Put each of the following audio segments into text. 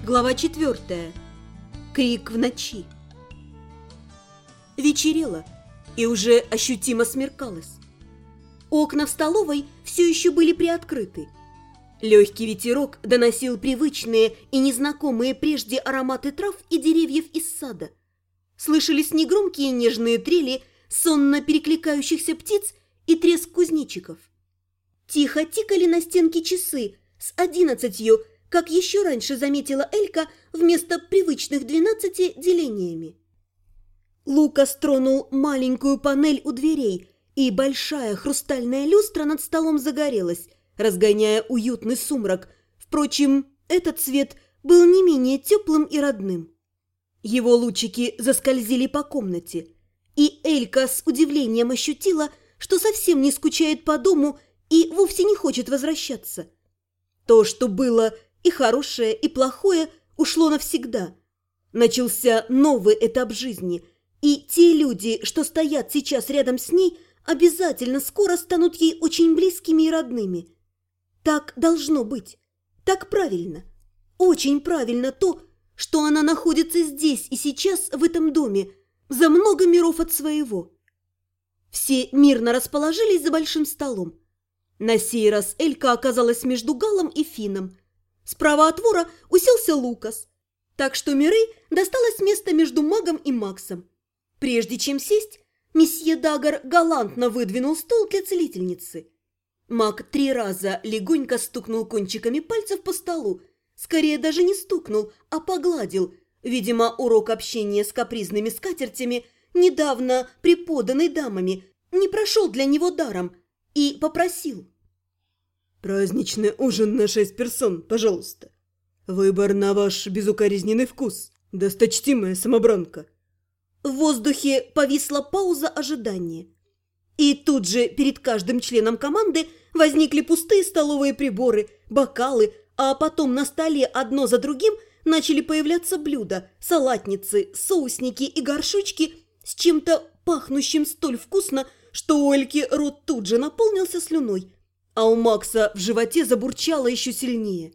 Глава 4. Крик в ночи. Вечерело, и уже ощутимо смеркалось. Окна в столовой все еще были приоткрыты. Легкий ветерок доносил привычные и незнакомые прежде ароматы трав и деревьев из сада. Слышались негромкие нежные трели сонно перекликающихся птиц и треск кузнечиков. Тихо тикали на стенке часы с 11, как еще раньше заметила Элька, вместо привычных 12 делениями. Лукас тронул маленькую панель у дверей, и большая хрустальная люстра над столом загорелась, разгоняя уютный сумрак. Впрочем, этот свет был не менее теплым и родным. Его лучики заскользили по комнате, и Элька с удивлением ощутила, что совсем не скучает по дому и вовсе не хочет возвращаться. То, что было и хорошее, и плохое, ушло навсегда. Начался новый этап жизни, и те люди, что стоят сейчас рядом с ней, обязательно скоро станут ей очень близкими и родными. Так должно быть. Так правильно. Очень правильно то, что она находится здесь и сейчас, в этом доме, за много миров от своего. Все мирно расположились за большим столом. На сей раз Элька оказалась между Галом и Финном. Справа от вора уселся Лукас, так что Мирей досталось место между магом и Максом. Прежде чем сесть, месье Дагар галантно выдвинул стол для целительницы. Маг 3 раза легонько стукнул кончиками пальцев по столу, скорее даже не стукнул, а погладил. Видимо, урок общения с капризными скатертями, недавно преподанный дамами, не прошел для него даром, и попросил: «Праздничный ужин на 6 персон, пожалуйста. Выбор на ваш безукоризненный вкус, досточтимая самобранка». В воздухе повисла пауза ожидания. И тут же перед каждым членом команды возникли пустые столовые приборы, бокалы, а потом на столе одно за другим начали появляться блюда, салатницы, соусники и горшочки с чем-то пахнущим столь вкусно, что у Эльки рот тут же наполнился слюной, а у Макса в животе забурчало еще сильнее.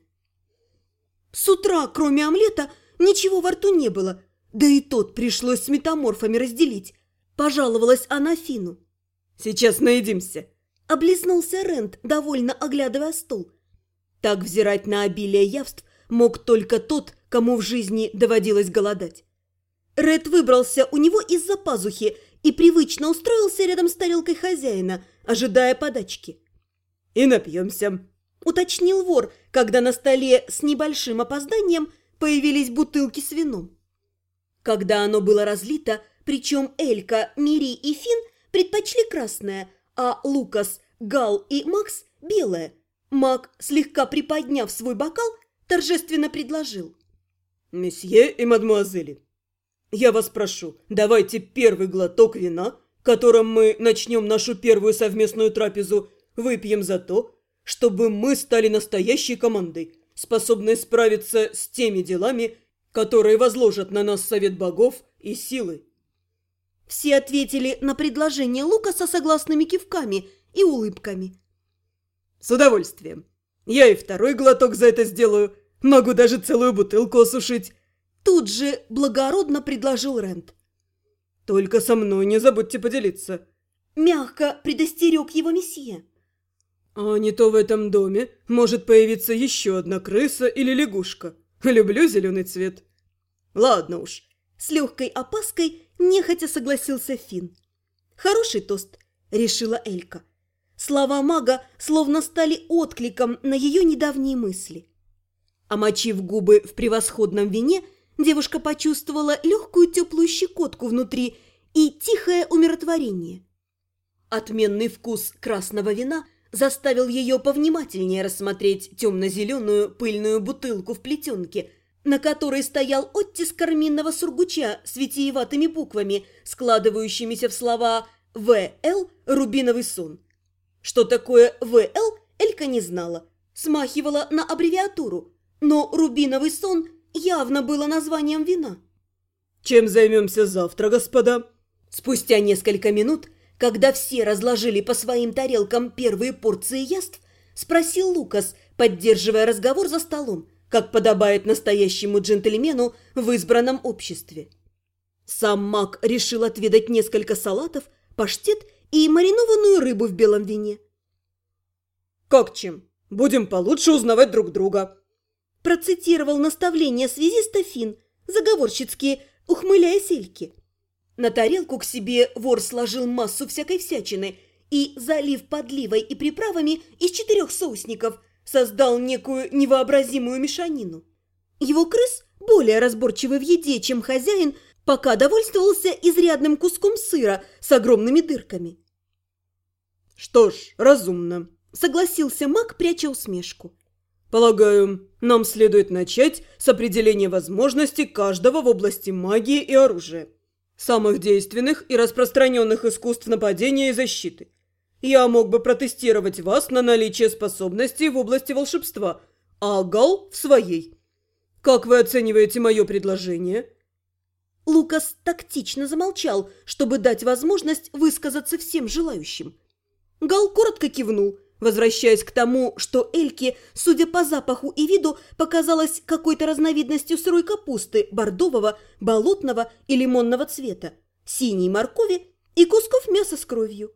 С утра, кроме омлета, ничего во рту не было, да и тот пришлось с метаморфами разделить. Пожаловалась она Фину. «Сейчас наедимся», – облизнулся Рент, довольно оглядывая стол. Так взирать на обилие явств мог только тот, кому в жизни доводилось голодать. Ред выбрался у него из-за пазухи и привычно устроился рядом с тарелкой хозяина, ожидая подачки. «И напьемся», – уточнил вор, когда на столе с небольшим опозданием появились бутылки с вином. Когда оно было разлито, причем Элька, Мири и Фин предпочли красное, а Лукас, Гал и Макс – белое, маг, слегка приподняв свой бокал, торжественно предложил: «Месье и мадмуазели, я вас прошу, давайте первый глоток вина, которым мы начнем нашу первую совместную трапезу, выпьем за то, чтобы мы стали настоящей командой, способной справиться с теми делами, которые возложат на нас совет богов и силы». Все ответили на предложение Лукаса согласными кивками и улыбками. «С удовольствием. Я и второй глоток за это сделаю. Могу даже целую бутылку осушить». Тут же благородно предложил Рент. «Только со мной не забудьте поделиться», – мягко предостерег его месье. «А не то в этом доме может появиться еще одна крыса или лягушка. Люблю зеленый цвет». «Ладно уж», – с легкой опаской нехотя согласился Фин. «Хороший тост», – решила Элька. Слова мага словно стали откликом на ее недавние мысли. Омочив губы в превосходном вине, девушка почувствовала легкую теплую щекотку внутри и тихое умиротворение. Отменный вкус красного вина заставил ее повнимательнее рассмотреть темно-зеленую пыльную бутылку в плетенке, на которой стоял оттиск карминного сургуча с витиеватыми буквами, складывающимися в слова «В.Л. Рубиновый сон». Что такое «В.Л.» Элька не знала, смахивала на аббревиатуру, но «Рубиновый сон» явно было названием вина. «Чем займемся завтра, господа?» Спустя несколько минут, когда все разложили по своим тарелкам первые порции яств, спросил Лукас, поддерживая разговор за столом, как подобает настоящему джентльмену в избранном обществе. Сам маг решил отведать несколько салатов, паштет и маринованную рыбу в белом вине. «Как чем? Будем получше узнавать друг друга», процитировал наставление связиста Финн, заговорщицки ухмыляясь Эльке. На тарелку к себе вор сложил массу всякой всячины и, залив подливой и приправами из 4 соусников, создал некую невообразимую мешанину. Его крыс, более разборчивый в еде, чем хозяин, пока довольствовался изрядным куском сыра с огромными дырками. «Что ж, разумно», — согласился маг, пряча усмешку. «Полагаю, нам следует начать с определения возможностей каждого в области магии и оружия, самых действенных и распространенных искусств нападения и защиты. Я мог бы протестировать вас на наличие способностей в области волшебства, а Гал в своей. Как вы оцениваете мое предложение?» Лукас тактично замолчал, чтобы дать возможность высказаться всем желающим. Гал коротко кивнул, возвращаясь к тому, что Эльке, судя по запаху и виду, показалась какой-то разновидностью сырой капусты бордового, болотного и лимонного цвета, синей моркови и кусков мяса с кровью.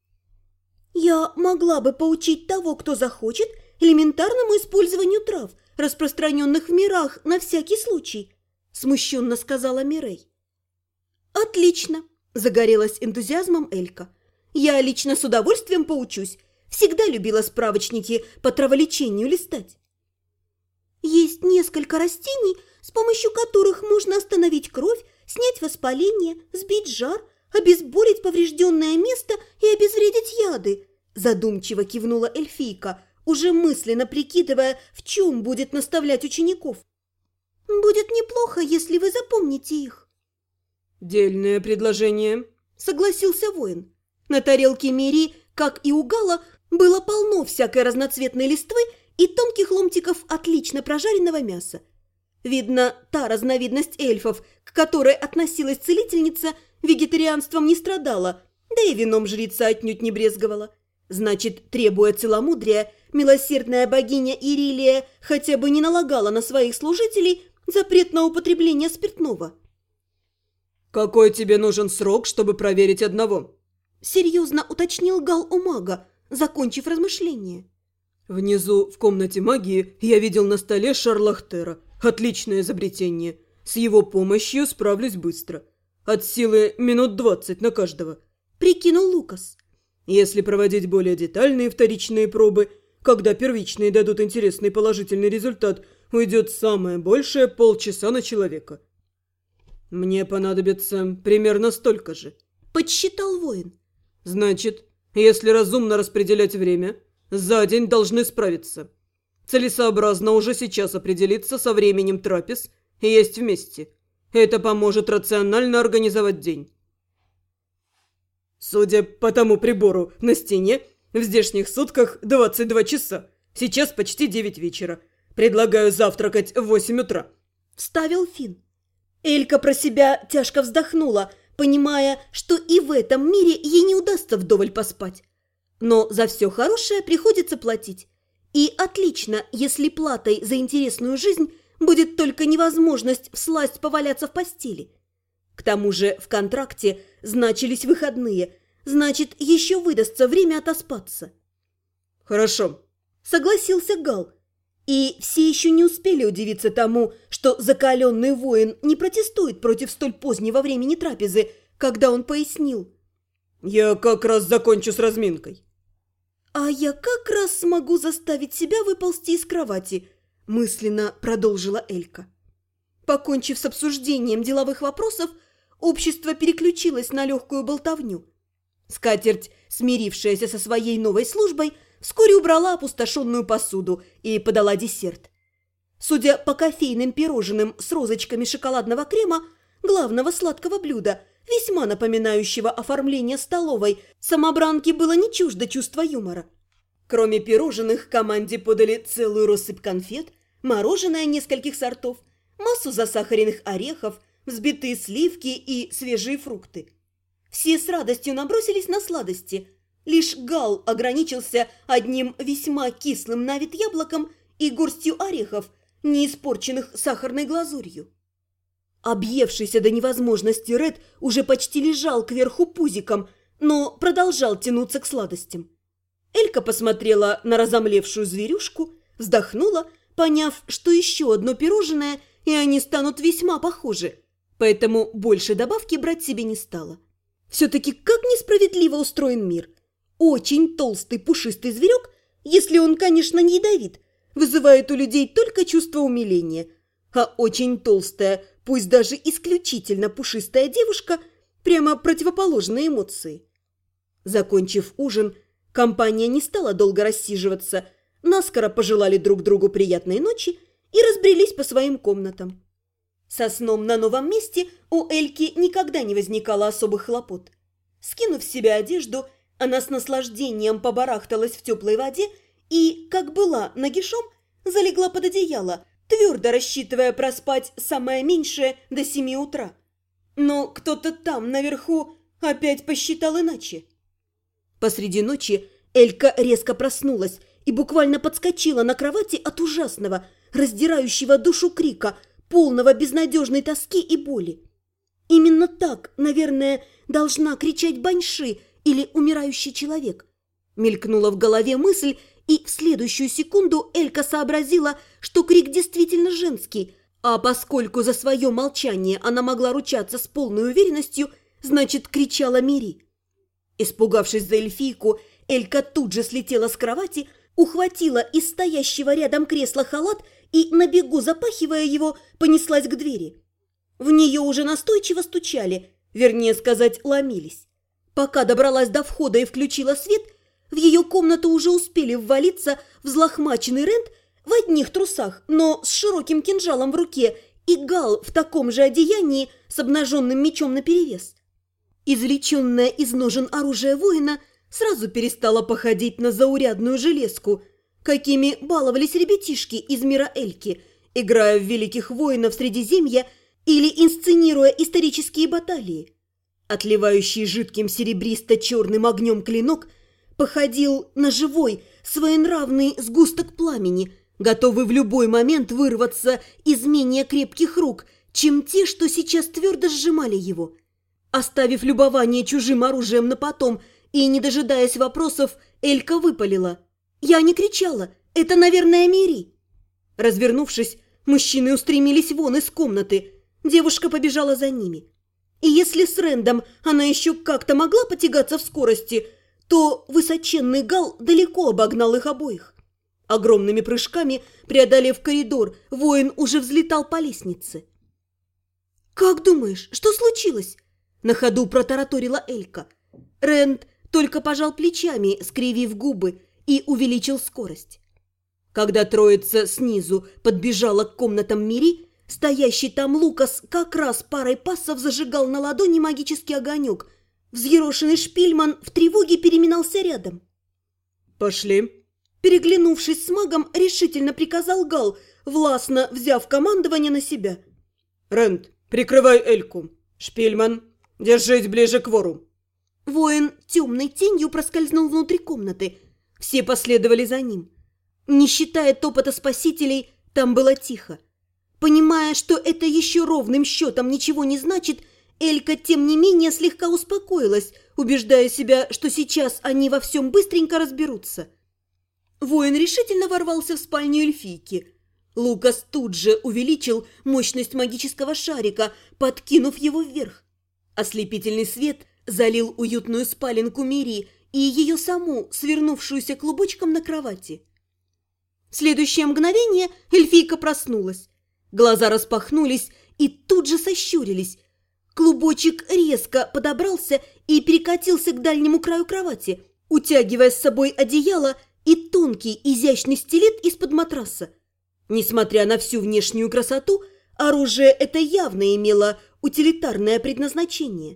«Я могла бы поучить того, кто захочет, элементарному использованию трав, распространенных в мирах на всякий случай», смущенно сказала Мирей. «Отлично!» – загорелась энтузиазмом Элька. «Я лично с удовольствием поучусь. Всегда любила справочники по траволечению листать. Есть несколько растений, с помощью которых можно остановить кровь, снять воспаление, сбить жар, обезболить поврежденное место и обезвредить яды», задумчиво кивнула эльфийка, уже мысленно прикидывая, в чем будет наставлять учеников. «Будет неплохо, если вы запомните их». «Дельное предложение», — согласился воин. На тарелке Мири, как и у Гала, было полно всякой разноцветной листвы и тонких ломтиков отлично прожаренного мяса. Видно, та разновидность эльфов, к которой относилась целительница, вегетарианством не страдала, да и вином жрица отнюдь не брезговала. Значит, требуя целомудрия, милосердная богиня Ирилия хотя бы не налагала на своих служителей запрет на употребление спиртного. «Какой тебе нужен срок, чтобы проверить одного?» — серьезно уточнил Гал у мага, закончив размышление. «Внизу, в комнате магии, я видел на столе шарлахтера. Отличное изобретение. С его помощью справлюсь быстро. От силы минут 20 на каждого», — прикинул Лукас. «Если проводить более детальные вторичные пробы, когда первичные дадут интересный положительный результат, уйдет самое большее полчаса на человека». «Мне понадобится примерно столько же», — подсчитал воин. «Значит, если разумно распределять время, за день должны справиться. Целесообразно уже сейчас определиться со временем трапез и есть вместе. Это поможет рационально организовать день». «Судя по тому прибору на стене, в здешних сутках 22 часа. Сейчас почти 9 вечера. Предлагаю завтракать в 8 утра», — вставил Финн. Элька про себя тяжко вздохнула, понимая, что и в этом мире ей не удастся вдоволь поспать. Но за все хорошее приходится платить. И отлично, если платой за интересную жизнь будет только невозможность всласть поваляться в постели. К тому же в контракте значились выходные, значит, еще выдастся время отоспаться. «Хорошо», — согласился Гал. И все еще не успели удивиться тому, что закаленный воин не протестует против столь позднего времени трапезы, когда он пояснил: «Я как раз закончу с разминкой». «А я как раз смогу заставить себя выползти из кровати», – мысленно продолжила Элька. Покончив с обсуждением деловых вопросов, общество переключилось на легкую болтовню. Скатерть, смирившаяся со своей новой службой, вскоре убрала опустошенную посуду и подала десерт. Судя по кофейным пирожным с розочками шоколадного крема, главного сладкого блюда, весьма напоминающего оформление столовой, самобранке было не чуждо чувство юмора. Кроме пирожных, команде подали целую россыпь конфет, мороженое нескольких сортов, массу засахаренных орехов, взбитые сливки и свежие фрукты. Все с радостью набросились на сладости. Лишь Гал ограничился одним весьма кислым на вид яблоком и горстью орехов, не испорченных сахарной глазурью. Объевшийся до невозможности Ред уже почти лежал кверху пузиком, но продолжал тянуться к сладостям. Элька посмотрела на разомлевшую зверюшку, вздохнула, поняв, что еще одно пирожное, и они станут весьма похожи, поэтому больше добавки брать себе не стала. Все-таки как несправедливо устроен мир. Очень толстый пушистый зверек, если он, конечно, не ядовит, вызывает у людей только чувство умиления, а очень толстая, пусть даже исключительно пушистая девушка – прямо противоположные эмоции. Закончив ужин, компания не стала долго рассиживаться, наскоро пожелали друг другу приятной ночи и разбрелись по своим комнатам. Со сном на новом месте у Эльки никогда не возникало особых хлопот. Скинув с себя одежду, она с наслаждением побарахталась в теплой воде и, как была нагишом, залегла под одеяло, твердо рассчитывая проспать самое меньшее до 7 утра. Но кто-то там, наверху, опять посчитал иначе. Посреди ночи Элька резко проснулась и буквально подскочила на кровати от ужасного, раздирающего душу крика, полного безнадежной тоски и боли. Именно так, наверное, должна кричать баньши или умирающий человек. Мелькнула в голове мысль, и в следующую секунду Элька сообразила, что крик действительно женский, а поскольку за свое молчание она могла ручаться с полной уверенностью, значит, кричала Мири. Испугавшись за эльфийку, Элька тут же слетела с кровати, ухватила из стоящего рядом кресла халат и, на бегу запахивая его, понеслась к двери. В нее уже настойчиво стучали, вернее сказать, ломились. Пока добралась до входа и включила свет, в ее комнату уже успели ввалиться взлохмаченный Рент в одних трусах, но с широким кинжалом в руке, и Гал в таком же одеянии с обнаженным мечом наперевес. Извлеченное из ножен оружие воина сразу перестало походить на заурядную железку, какими баловались ребятишки из мира Эльки, играя в великих воинов Средиземья или инсценируя исторические баталии. Отливающий жидким серебристо-черным огнем клинок походил на живой, своенравный сгусток пламени, готовый в любой момент вырваться из менее крепких рук, чем те, что сейчас твердо сжимали его. Оставив любование чужим оружием на потом и, не дожидаясь вопросов, Элька выпалила: «Я не кричала, это, наверное, Мири». Развернувшись, мужчины устремились вон из комнаты, девушка побежала за ними. И если с Рэндом она еще как-то могла потягаться в скорости, то высоченный Гал далеко обогнал их обоих. Огромными прыжками, преодолев коридор, воин уже взлетал по лестнице. «Как думаешь, что случилось?» – на ходу протараторила Элька. Рэнд только пожал плечами, скривив губы, и увеличил скорость. Когда троица снизу подбежала к комнатам Мири, стоящий там Лукас как раз парой пассов зажигал на ладони магический огонек. Взъерошенный Шпильман в тревоге переминался рядом. «Пошли!» Переглянувшись с магом, решительно приказал Гал, властно взяв командование на себя. «Рэнд, прикрывай Эльку! Шпильман, держись ближе к вору!» Воин темной тенью проскользнул внутрь комнаты. Все последовали за ним. Не считая топота спасителей, там было тихо. Понимая, что это еще ровным счетом ничего не значит, Элька, тем не менее, слегка успокоилась, убеждая себя, что сейчас они во всем быстренько разберутся. Воин решительно ворвался в спальню эльфийки. Лукас тут же увеличил мощность магического шарика, подкинув его вверх. Ослепительный свет залил уютную спаленку Мири и ее саму, свернувшуюся клубочком на кровати. В следующее мгновение эльфийка проснулась. Глаза распахнулись и тут же сощурились. Клубочек резко подобрался и перекатился к дальнему краю кровати, утягивая с собой одеяло и тонкий изящный стилет из-под матраса. Несмотря на всю внешнюю красоту, оружие это явно имело утилитарное предназначение.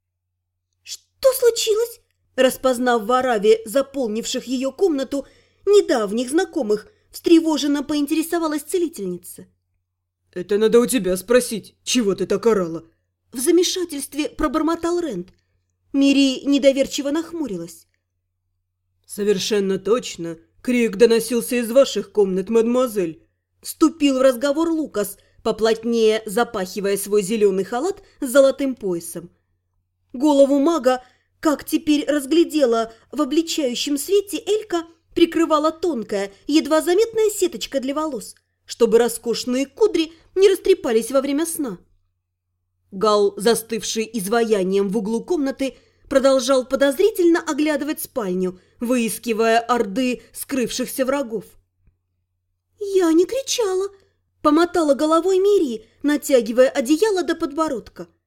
«Что случилось?» Распознав в ораве заполнивших ее комнату недавних знакомых, встревоженно поинтересовалась целительница. «Это надо у тебя спросить, чего ты так орала?» В замешательстве пробормотал Рэнд. Мири недоверчиво нахмурилась. «Совершенно точно. Крик доносился из ваших комнат, мадемуазель. Вступил в разговор Лукас, поплотнее запахивая свой зеленый халат с золотым поясом. Голову мага, как теперь разглядела в обличающем свете Элька, прикрывала тонкая, едва заметная сеточка для волос, чтобы роскошные кудри не растрепались во время сна. Гал, застывший изваянием в углу комнаты, продолжал подозрительно оглядывать спальню, выискивая орды скрывшихся врагов. «Я не кричала», – помотала головой Мири, натягивая одеяло до подбородка.